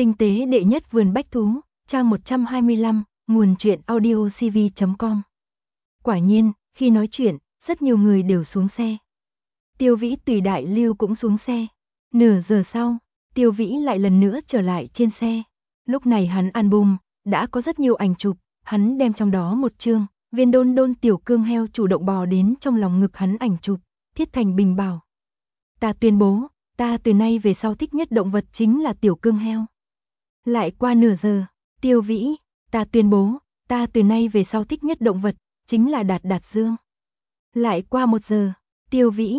Tinh tế đệ nhất vườn bách thú, trang 125, nguồn truyện audiocv.com. Quả nhiên, khi nói chuyện, rất nhiều người đều xuống xe. Tiêu Vĩ tùy Đại Lưu cũng xuống xe. Nửa giờ sau, Tiêu Vĩ lại lần nữa trở lại trên xe. Lúc này hắn album đã có rất nhiều ảnh chụp, hắn đem trong đó một chương, viên đôn đôn tiểu cương heo chủ động bò đến trong lòng ngực hắn ảnh chụp, Thiết Thành Bình bảo: "Ta tuyên bố, ta từ nay về sau thích nhất động vật chính là tiểu cương heo." Lại qua nửa giờ, Tiêu Vĩ: "Ta tuyên bố, ta từ nay về sau thích nhất động vật chính là Đạt Đạt Dương." Lại qua 1 giờ, Tiêu Vĩ: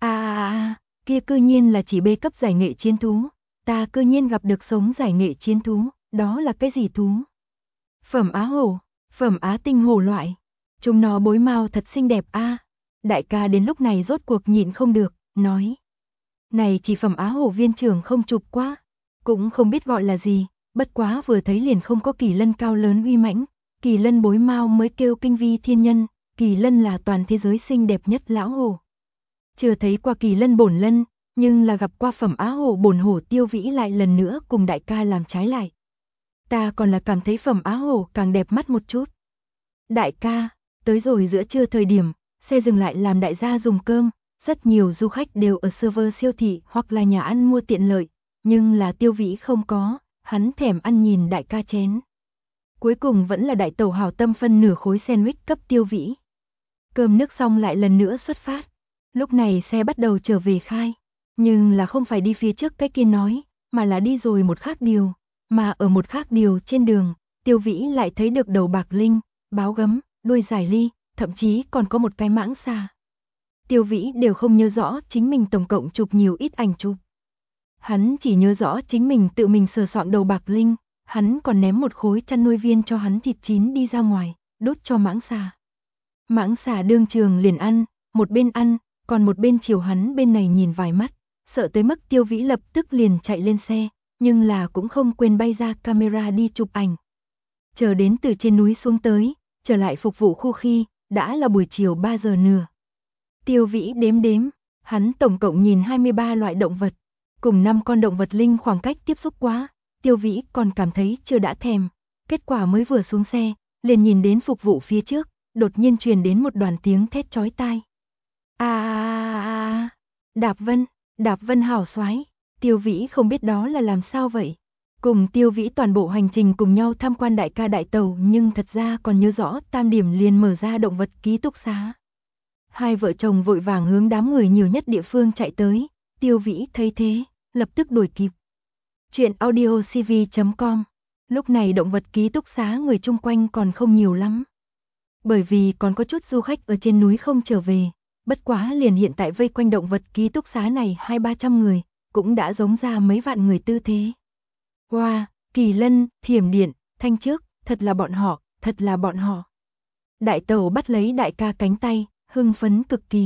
Kia cư nhiên là chỉ B cấp giải nghệ chiến thú, ta cư nhiên gặp được sống giải nghệ chiến thú, đó là cái gì thú?" "Phẩm Á hổ, Phẩm Á tinh hổ loại. Chúng nó bối mao thật xinh đẹp a." Đại ca đến lúc này rốt cuộc nhịn không được, nói: "Này chỉ Phẩm Á hổ viên trưởng không chụp quá, cũng không biết gọi là gì, bất quá vừa thấy liền không có Kỳ Lân cao lớn uy mãnh, Kỳ Lân bối mao mới kêu kinh vi thiên nhân, Kỳ Lân là toàn thế giới xinh đẹp nhất lão hổ. Chưa thấy qua Kỳ Lân bổn lân, nhưng là gặp qua Phẩm Á hổ bổn hổ." Tiêu Vĩ lại lần nữa cùng đại ca làm trái lại: "Ta còn là cảm thấy Phẩm Á hổ càng đẹp mắt một chút." "Đại ca." Tới rồi giữa trưa thời điểm, xe dừng lại làm đại gia dùng cơm, rất nhiều du khách đều ở server siêu thị hoặc là nhà ăn mua tiện lợi, nhưng là Tiêu Vĩ không có, hắn thèm ăn nhìn đại ca chén. Cuối cùng vẫn là đại tẩu hảo tâm phân nửa khối sandwich cấp Tiêu Vĩ. Cơm nước xong lại lần nữa xuất phát. Lúc này xe bắt đầu trở về khai, nhưng là không phải đi phía trước cái kia nói, mà là đi rồi một khác điều, mà ở một khác điều trên đường, Tiêu Vĩ lại thấy được đầu bạc linh, báo gấm, đuôi giải ly, thậm chí còn có một cái mãng xà. Tiêu Vĩ đều không nhớ rõ chính mình tổng cộng chụp nhiều ít ảnh chụp. Hắn chỉ nhớ rõ chính mình tự mình sờ soạn đầu bạc linh, hắn còn ném một khối chăn nuôi viên cho hắn thịt chín đi ra ngoài, đốt cho mãng xà. Mãng xà đương trường liền ăn, một bên ăn, còn một bên chiều hắn bên này nhìn vài mắt, sợ tới mức Tiêu Vĩ lập tức liền chạy lên xe, nhưng là cũng không quên bay ra camera đi chụp ảnh. Chờ đến từ trên núi xuống tới, trở lại phục vụ khu khi, đã là buổi chiều 3 giờ nửa. Tiêu Vĩ đếm, hắn tổng cộng nhìn 23 loại động vật, cùng 5 con động vật linh khoảng cách tiếp xúc quá, Tiêu Vĩ còn cảm thấy chưa đã thèm. Kết quả mới vừa xuống xe, liền nhìn đến phục vụ phía trước, đột nhiên truyền đến một đoàn tiếng thét chói tai. Đạp Vân hảo soái." Tiêu Vĩ không biết đó là làm sao vậy. Cùng Tiêu Vĩ toàn bộ hành trình cùng nhau tham quan đại ca đại tàu, nhưng thật ra còn nhớ rõ Tam điểm liền mở ra động vật ký túc xá. Hai vợ chồng vội vàng hướng đám người nhiều nhất địa phương chạy tới, Tiêu Vĩ thấy thế, lập tức đuổi kịp. Chuyện audiocv.com. Lúc này động vật ký túc xá người chung quanh còn không nhiều lắm. Bởi vì còn có chút du khách ở trên núi không trở về, bất quá liền hiện tại vây quanh động vật ký túc xá này 200-300 người, cũng đã giống ra mấy vạn người tư thế. Wow, Kỳ Lân, Thiểm Điện, Thanh Trước, thật là bọn họ. Đại tẩu bắt lấy đại ca cánh tay, hưng phấn cực kỳ.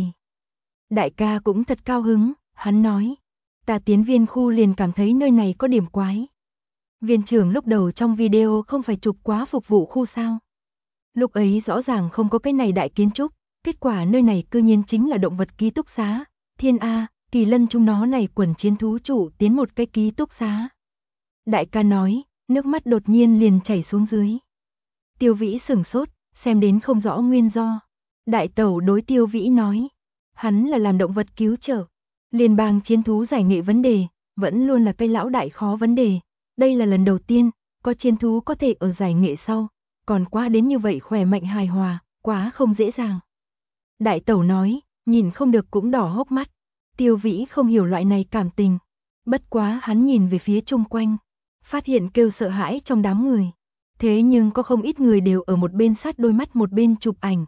Đại ca cũng thật cao hứng, hắn nói: "Ta tiến viên khu liền cảm thấy nơi này có điểm quái. Viên trưởng lúc đầu trong video không phải chụp quá phục vụ khu sao? Lúc ấy rõ ràng không có cái này đại kiến trúc, kết quả nơi này cư nhiên chính là động vật ký túc xá. Thiên A, Kỳ Lân chúng nó này quần chiến thú chủ tiến một cái ký túc xá." Đại ca nói, nước mắt đột nhiên liền chảy xuống dưới. Tiêu Vĩ sửng sốt, xem đến không rõ nguyên do. Đại tẩu đối Tiêu Vĩ nói, hắn là làm động vật cứu trợ. Liên bang chiến thú giải nghệ vấn đề, vẫn luôn là cây lão đại khó vấn đề. Đây là lần đầu tiên, có chiến thú có thể ở giải nghệ sau, còn qua đến như vậy khỏe mạnh hài hòa, quá không dễ dàng. Đại tẩu nói, nhìn không được cũng đỏ hốc mắt. Tiêu Vĩ không hiểu loại này cảm tình. Bất quá hắn nhìn về phía chung quanh, phát hiện kêu sợ hãi trong đám người. Thế nhưng có không ít người đều ở một bên sát đôi mắt một bên chụp ảnh.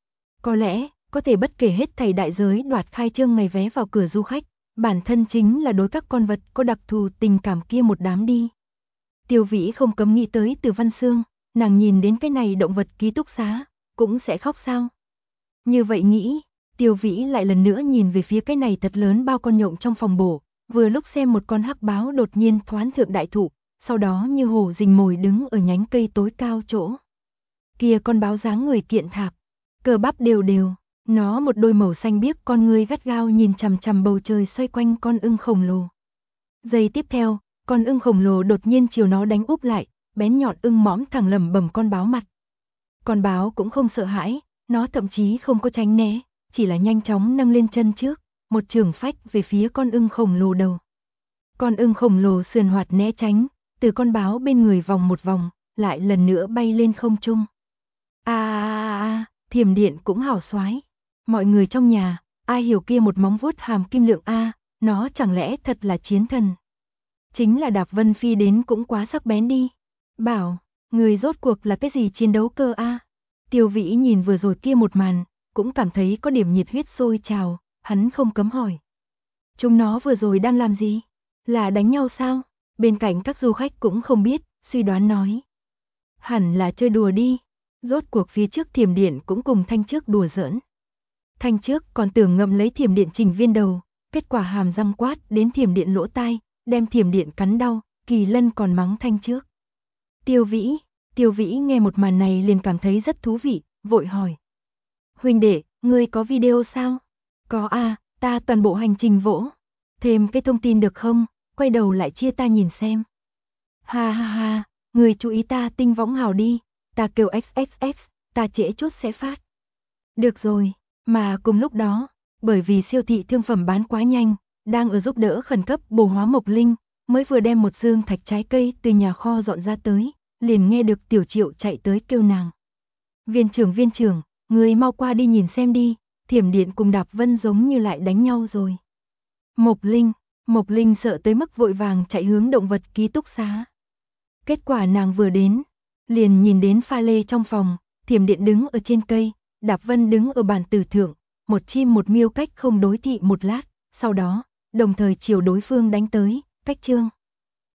Có lẽ, có thể bất kể hết thảy đại giới đoạt khai trương ngày vé vào cửa du khách, bản thân chính là đối các con vật có đặc thù tình cảm kia một đám đi. Tiêu Vĩ không cấm nghĩ tới Từ Văn Xương, nàng nhìn đến cái này động vật ký túc xá, cũng sẽ khóc sao? Như vậy nghĩ, Tiêu Vĩ lại lần nữa nhìn về phía cái này thật lớn bao con nhộng trong phòng bổ, vừa lúc xem một con hắc báo đột nhiên thoán thượng đại thụ, sau đó như hổ rình mồi đứng ở nhánh cây tối cao chỗ. Kia con báo dáng người kiện thạc, cơ bắp đều đều, nó một đôi màu xanh biếc con ngươi gắt gao nhìn chằm chằm bầu trời xoay quanh con ưng khổng lồ. Giây tiếp theo, con ưng khổng lồ đột nhiên chiều nó đánh úp lại, bén nhọn ưng mõm thẳng lẩm bẩm con báo mặt. Con báo cũng không sợ hãi, nó thậm chí không có tránh né, chỉ là nhanh chóng nâng lên chân trước, một chưởng phách về phía con ưng khổng lồ đầu. Con ưng khổng lồ sườn hoạt né tránh, từ con báo bên người vòng một vòng, lại lần nữa bay lên không trung. Thiểm điện cũng hảo xoái. Mọi người trong nhà, ai hiểu kia một móng vuốt hàm kim lượng nó chẳng lẽ thật là chiến thần. Chính là Đạp Vân phi đến cũng quá sắc bén đi. Bảo, người rốt cuộc là cái gì chiến đấu cơ Tiêu Vĩ nhìn vừa rồi kia một màn, cũng cảm thấy có điểm nhiệt huyết sôi trào, hắn không cấm hỏi. Chúng nó vừa rồi đang làm gì? Là đánh nhau sao? Bên cạnh các du khách cũng không biết, suy đoán nói. Hẳn là chơi đùa đi. Rốt cuộc phía trước thiểm điện cũng cùng Thanh Trước đùa giỡn. Thanh Trước còn tưởng ngậm lấy thiểm điện Trình Viên đầu, kết quả hàm răng quát đến thiểm điện lỗ tai, đem thiểm điện cắn đau, Kỳ Lân còn mắng Thanh Trước. Tiêu Vĩ nghe một màn này liền cảm thấy rất thú vị, vội hỏi. Huynh đệ, ngươi có video sao? Có ta toàn bộ hành trình vỗ. Thêm cái thông tin được không? Quay đầu lại chia ta nhìn xem. Ha, người chú ý ta tinh võng hào đi, ta kêu XXX, ta trễ chút sẽ phát. Được rồi, mà cùng lúc đó, bởi vì siêu thị thương phẩm bán quá nhanh, đang ở giúp đỡ khẩn cấp bổ hóa Mộc Linh, mới vừa đem một dương thạch trái cây từ nhà kho dọn ra tới, liền nghe được Tiểu Triệu chạy tới kêu nàng. Viên trưởng, người mau qua đi nhìn xem đi, thiểm điện cùng Đạp Vân giống như lại đánh nhau rồi. Mộc Linh sợ tới mức vội vàng chạy hướng động vật ký túc xá. Kết quả nàng vừa đến, liền nhìn đến pha lê trong phòng, thiểm điện đứng ở trên cây, Đạp Vân đứng ở bàn tử thượng, một chim một miêu cách không đối thị một lát, sau đó, đồng thời chiều đối phương đánh tới, cách chương.